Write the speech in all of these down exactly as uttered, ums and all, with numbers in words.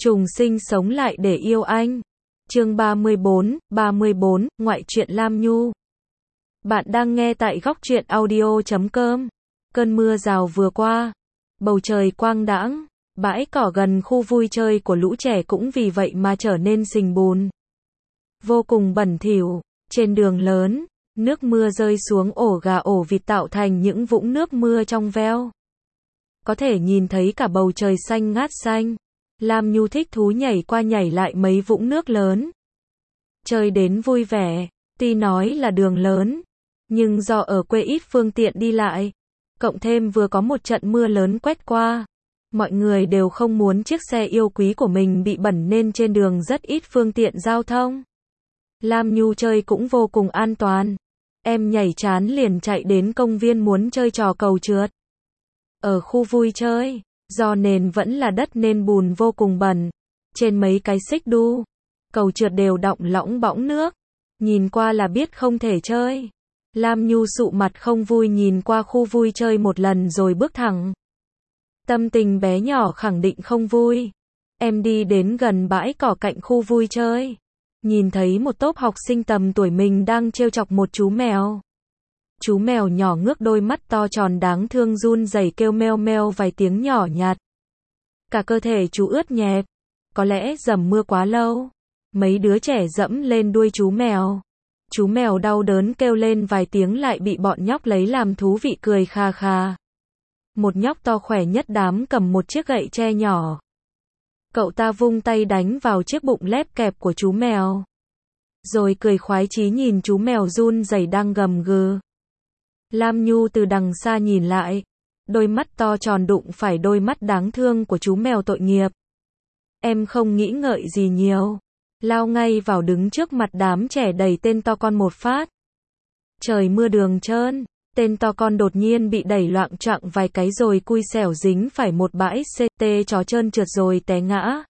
Trùng sinh sống lại để yêu anh. Chương ba mươi bốn, ba mươi bốn, ngoại truyện Lam Nhu. Bạn đang nghe tại góc truyện audio chấm com. Cơn mưa rào vừa qua, bầu trời quang đãng, bãi cỏ gần khu vui chơi của lũ trẻ cũng vì vậy mà trở nên sình bùn. Vô cùng bẩn thỉu, trên đường lớn, nước mưa rơi xuống ổ gà ổ vịt tạo thành những vũng nước mưa trong veo. Có thể nhìn thấy cả bầu trời xanh ngát xanh. Lam Nhu thích thú nhảy qua nhảy lại mấy vũng nước lớn. Chơi đến vui vẻ, tuy nói là đường lớn, nhưng do ở quê ít phương tiện đi lại, cộng thêm vừa có một trận mưa lớn quét qua, mọi người đều không muốn chiếc xe yêu quý của mình bị bẩn nên trên đường rất ít phương tiện giao thông. Lam Nhu chơi cũng vô cùng an toàn. Em nhảy chán liền chạy đến công viên muốn chơi trò cầu trượt. Ở khu vui chơi, do nền vẫn là đất nên bùn vô cùng bẩn. Trên mấy cái xích đu, cầu trượt đều đọng lõng bõng nước. Nhìn qua là biết không thể chơi. Lam Nhu sụ mặt không vui nhìn qua khu vui chơi một lần rồi bước thẳng. Tâm tình bé nhỏ khẳng định không vui. Em đi đến gần bãi cỏ cạnh khu vui chơi. Nhìn thấy một tốp học sinh tầm tuổi mình đang trêu chọc một chú mèo. Chú mèo nhỏ ngước đôi mắt to tròn đáng thương run rẩy kêu meo meo vài tiếng nhỏ nhạt. Cả cơ thể chú ướt nhẹp. Có lẽ dầm mưa quá lâu. Mấy đứa trẻ dẫm lên đuôi chú mèo. Chú mèo đau đớn kêu lên vài tiếng lại bị bọn nhóc lấy làm thú vị cười kha kha. Một nhóc to khỏe nhất đám cầm một chiếc gậy tre nhỏ. Cậu ta vung tay đánh vào chiếc bụng lép kẹp của chú mèo. Rồi cười khoái chí nhìn chú mèo run rẩy đang gầm gừ. Lam Nhu từ đằng xa nhìn lại. Đôi mắt to tròn đụng phải đôi mắt đáng thương của chú mèo tội nghiệp. Em không nghĩ ngợi gì nhiều. Lao ngay vào đứng trước mặt đám trẻ đẩy tên to con một phát. Trời mưa đường trơn. Tên to con đột nhiên bị đẩy loạng choạng vài cái rồi cui xẻo dính phải một bãi xê tê chó trơn trượt rồi té ngã.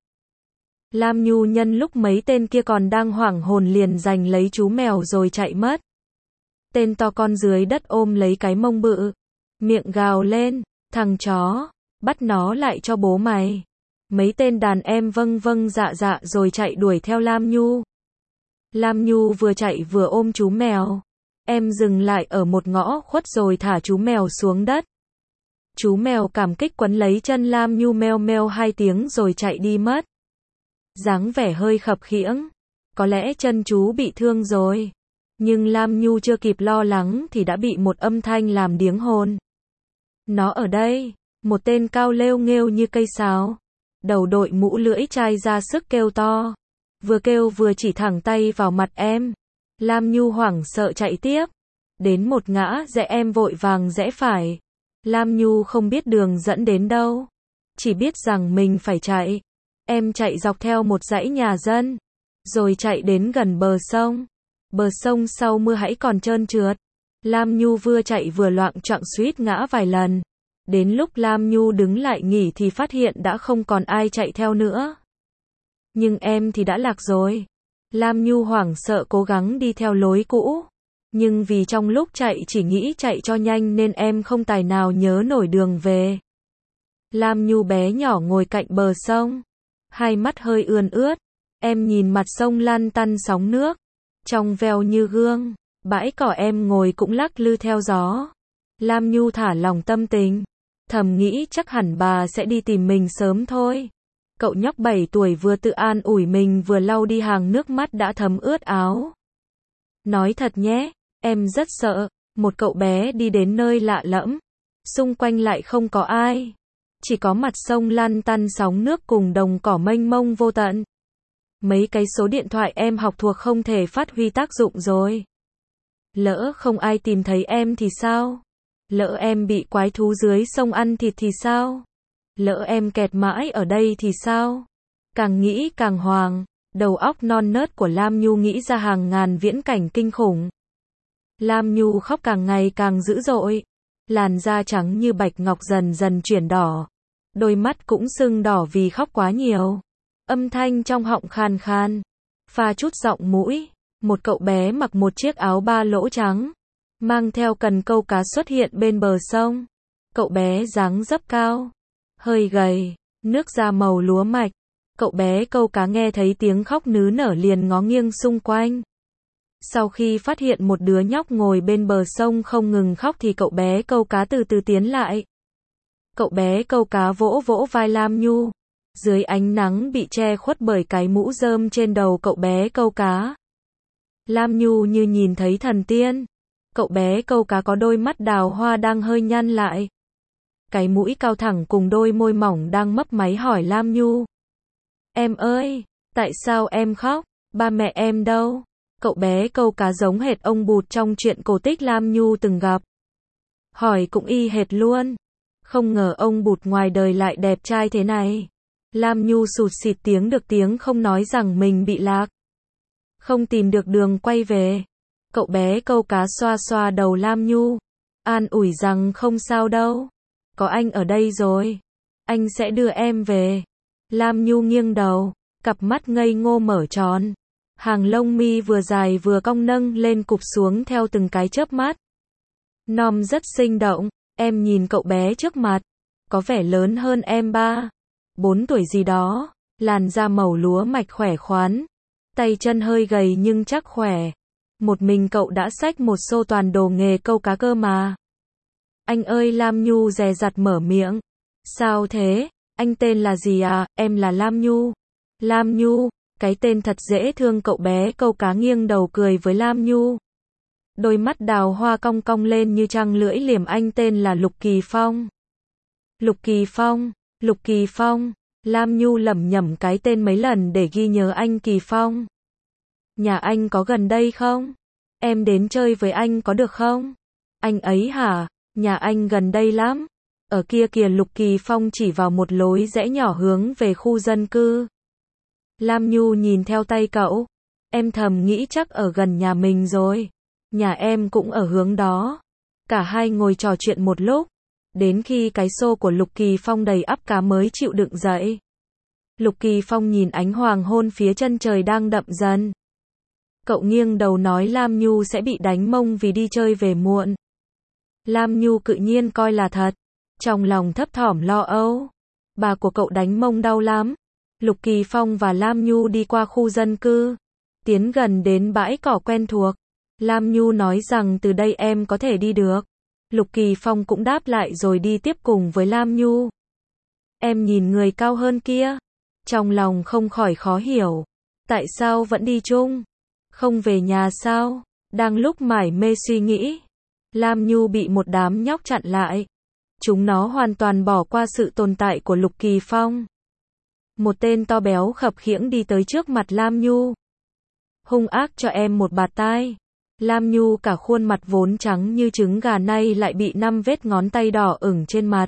Lam Nhu nhân lúc mấy tên kia còn đang hoảng hồn liền giành lấy chú mèo rồi chạy mất. Tên to con dưới đất ôm lấy cái mông bự. Miệng gào lên, thằng chó, bắt nó lại cho bố mày. Mấy tên đàn em vâng vâng dạ dạ rồi chạy đuổi theo Lam Nhu. Lam Nhu vừa chạy vừa ôm chú mèo. Em dừng lại ở một ngõ khuất rồi thả chú mèo xuống đất. Chú mèo cảm kích quấn lấy chân Lam Nhu meo meo hai tiếng rồi chạy đi mất. Dáng vẻ hơi khập khiễng. Có lẽ chân chú bị thương rồi. Nhưng Lam Nhu chưa kịp lo lắng thì đã bị một âm thanh làm điếng hồn. Nó ở đây. Một tên cao lêu nghêu như cây sáo. Đầu đội mũ lưỡi chai ra sức kêu to. Vừa kêu vừa chỉ thẳng tay vào mặt em. Lam Nhu hoảng sợ chạy tiếp. Đến một ngã rẽ em vội vàng rẽ phải. Lam Nhu không biết đường dẫn đến đâu. Chỉ biết rằng mình phải chạy. Em chạy dọc theo một dãy nhà dân. Rồi chạy đến gần bờ sông. Bờ sông sau mưa hãy còn trơn trượt. Lam Nhu vừa chạy vừa loạng choạng suýt ngã vài lần. Đến lúc Lam Nhu đứng lại nghỉ thì phát hiện đã không còn ai chạy theo nữa. Nhưng em thì đã lạc rồi. Lam Nhu hoảng sợ cố gắng đi theo lối cũ. Nhưng vì trong lúc chạy chỉ nghĩ chạy cho nhanh nên em không tài nào nhớ nổi đường về. Lam Nhu bé nhỏ ngồi cạnh bờ sông. Hai mắt hơi ươn ướt. Em nhìn mặt sông lăn tăn sóng nước. Trong veo như gương. Bãi cỏ em ngồi cũng lắc lư theo gió. Lam Nhu thả lòng tâm tình. Thầm nghĩ chắc hẳn bà sẽ đi tìm mình sớm thôi. Cậu nhóc bảy tuổi vừa tự an ủi mình vừa lau đi hàng nước mắt đã thấm ướt áo. Nói thật nhé, em rất sợ. Một cậu bé đi đến nơi lạ lẫm. Xung quanh lại không có ai. Chỉ có mặt sông lăn tăn sóng nước cùng đồng cỏ mênh mông vô tận. Mấy cái số điện thoại em học thuộc không thể phát huy tác dụng rồi. Lỡ không ai tìm thấy em thì sao? Lỡ em bị quái thú dưới sông ăn thịt thì sao? Lỡ em kẹt mãi ở đây thì sao? Càng nghĩ càng hoang, đầu óc non nớt của Lam Nhu nghĩ ra hàng ngàn viễn cảnh kinh khủng. Lam Nhu khóc càng ngày càng dữ dội. Làn da trắng như bạch ngọc dần dần chuyển đỏ. Đôi mắt cũng sưng đỏ vì khóc quá nhiều. Âm thanh trong họng khan khan. Pha chút giọng mũi. Một cậu bé mặc một chiếc áo ba lỗ trắng. Mang theo cần câu cá xuất hiện bên bờ sông. Cậu bé dáng dấp cao. Hơi gầy. Nước da màu lúa mạch. Cậu bé câu cá nghe thấy tiếng khóc nứ nở liền ngó nghiêng xung quanh. Sau khi phát hiện một đứa nhóc ngồi bên bờ sông không ngừng khóc thì cậu bé câu cá từ từ tiến lại. Cậu bé câu cá vỗ vỗ vai Lam Nhu. Dưới ánh nắng bị che khuất bởi cái mũ rơm trên đầu cậu bé câu cá. Lam Nhu như nhìn thấy thần tiên. Cậu bé câu cá có đôi mắt đào hoa đang hơi nhăn lại. Cái mũi cao thẳng cùng đôi môi mỏng đang mấp máy hỏi Lam Nhu. Em ơi, tại sao em khóc? Ba mẹ em đâu? Cậu bé câu cá giống hệt ông Bụt trong truyện cổ tích Lam Nhu từng gặp. Hỏi cũng y hệt luôn. Không ngờ ông Bụt ngoài đời lại đẹp trai thế này. Lam Nhu sụt sịt tiếng được tiếng không nói rằng mình bị lạc. Không tìm được đường quay về. Cậu bé câu cá xoa xoa đầu Lam Nhu. An ủi rằng không sao đâu. Có anh ở đây rồi. Anh sẽ đưa em về. Lam Nhu nghiêng đầu. Cặp mắt ngây ngô mở tròn. Hàng lông mi vừa dài vừa cong nâng lên cụp xuống theo từng cái chớp mắt. Nom rất sinh động. Em nhìn cậu bé trước mặt. Có vẻ lớn hơn em ba. Bốn tuổi gì đó. Làn da màu lúa mạch khỏe khoắn. Tay chân hơi gầy nhưng chắc khỏe. Một mình cậu đã xách một xô toàn đồ nghề câu cá cơ mà. Anh ơi, Lam Nhu dè dặt mở miệng. Sao thế? Anh tên là gì à? Em là Lam Nhu. Lam Nhu, cái tên thật dễ thương. Cậu bé câu cá nghiêng đầu cười với Lam Nhu. Đôi mắt đào hoa cong cong lên như trăng lưỡi liềm. Anh tên là Lục Kỳ Phong. Lục Kỳ Phong, Lục Kỳ Phong. Lam Nhu lẩm nhẩm cái tên mấy lần để ghi nhớ anh Kỳ Phong. Nhà anh có gần đây không? Em đến chơi với anh có được không? Anh ấy hả? Nhà anh gần đây lắm. Ở kia kìa. Lục Kỳ Phong chỉ vào một lối rẽ nhỏ hướng về khu dân cư. Lam Nhu nhìn theo tay cậu. Em thầm nghĩ chắc ở gần nhà mình rồi. Nhà em cũng ở hướng đó. Cả hai ngồi trò chuyện một lúc. Đến khi cái xô của Lục Kỳ Phong đầy ắp cá mới chịu đựng dậy. Lục Kỳ Phong nhìn ánh hoàng hôn phía chân trời đang đậm dần. Cậu nghiêng đầu nói Lam Nhu sẽ bị đánh mông vì đi chơi về muộn. Lam Nhu tự nhiên coi là thật. Trong lòng thấp thỏm lo âu. Bà của cậu đánh mông đau lắm. Lục Kỳ Phong và Lam Nhu đi qua khu dân cư. Tiến gần đến bãi cỏ quen thuộc. Lam Nhu nói rằng từ đây em có thể đi được. Lục Kỳ Phong cũng đáp lại rồi đi tiếp cùng với Lam Nhu. Em nhìn người cao hơn kia. Trong lòng không khỏi khó hiểu. Tại sao vẫn đi chung? Không về nhà sao? Đang lúc mải mê suy nghĩ. Lam Nhu bị một đám nhóc chặn lại. Chúng nó hoàn toàn bỏ qua sự tồn tại của Lục Kỳ Phong. Một tên to béo khập khiễng đi tới trước mặt Lam Nhu. Hung ác cho em một bạt tai. Lam Nhu cả khuôn mặt vốn trắng như trứng gà nay lại bị năm vết ngón tay đỏ ửng trên mặt.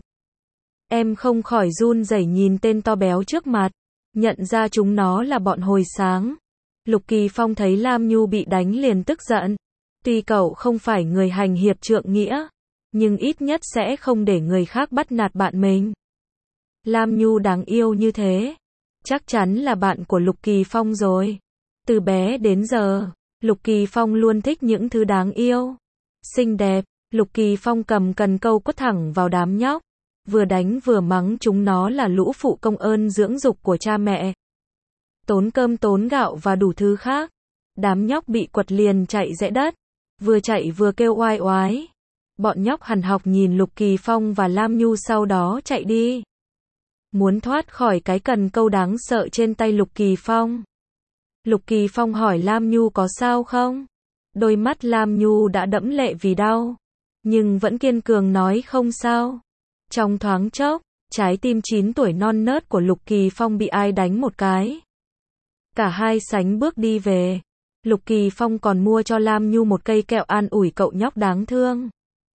Em không khỏi run rẩy nhìn tên to béo trước mặt. Nhận ra chúng nó là bọn hồi sáng. Lục Kỳ Phong thấy Lam Nhu bị đánh liền tức giận. Tuy cậu không phải người hành hiệp trượng nghĩa, nhưng ít nhất sẽ không để người khác bắt nạt bạn mình. Lam Nhu đáng yêu như thế. Chắc chắn là bạn của Lục Kỳ Phong rồi. Từ bé đến giờ, Lục Kỳ Phong luôn thích những thứ đáng yêu, xinh đẹp. Lục Kỳ Phong cầm cần câu quất thẳng vào đám nhóc. Vừa đánh vừa mắng chúng nó là lũ phụ công ơn dưỡng dục của cha mẹ. Tốn cơm tốn gạo và đủ thứ khác. Đám nhóc bị quật liền chạy rẽ đất. Vừa chạy vừa kêu oai oái. Bọn nhóc hằn học nhìn Lục Kỳ Phong và Lam Nhu sau đó chạy đi. Muốn thoát khỏi cái cần câu đáng sợ trên tay Lục Kỳ Phong. Lục Kỳ Phong hỏi Lam Nhu có sao không? Đôi mắt Lam Nhu đã đẫm lệ vì đau. Nhưng vẫn kiên cường nói không sao. Trong thoáng chốc, trái tim chín tuổi non nớt của Lục Kỳ Phong bị ai đánh một cái. Cả hai sánh bước đi về. Lục Kỳ Phong còn mua cho Lam Nhu một cây kẹo an ủi cậu nhóc đáng thương.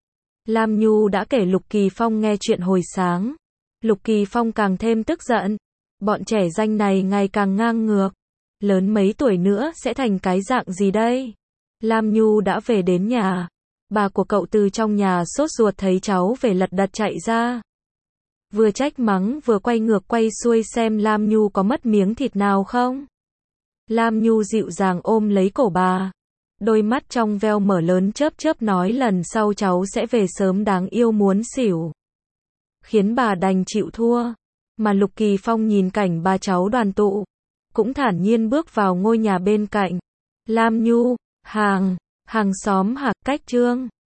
Lam Nhu đã kể Lục Kỳ Phong nghe chuyện hồi sáng. Lục Kỳ Phong càng thêm tức giận. Bọn trẻ danh này ngày càng ngang ngược. Lớn mấy tuổi nữa sẽ thành cái dạng gì đây? Lam Nhu đã về đến nhà. Bà của cậu từ trong nhà sốt ruột thấy cháu về lật đật chạy ra. Vừa trách mắng vừa quay ngược quay xuôi xem Lam Nhu có mất miếng thịt nào không. Lam Nhu dịu dàng ôm lấy cổ bà. Đôi mắt trong veo mở lớn chớp chớp nói lần sau cháu sẽ về sớm đáng yêu muốn xỉu. Khiến bà đành chịu thua. Mà Lục Kỳ Phong nhìn cảnh ba cháu đoàn tụ, cũng thản nhiên bước vào ngôi nhà bên cạnh. Lam Nhu, hàng, hàng xóm hạc cách Trương.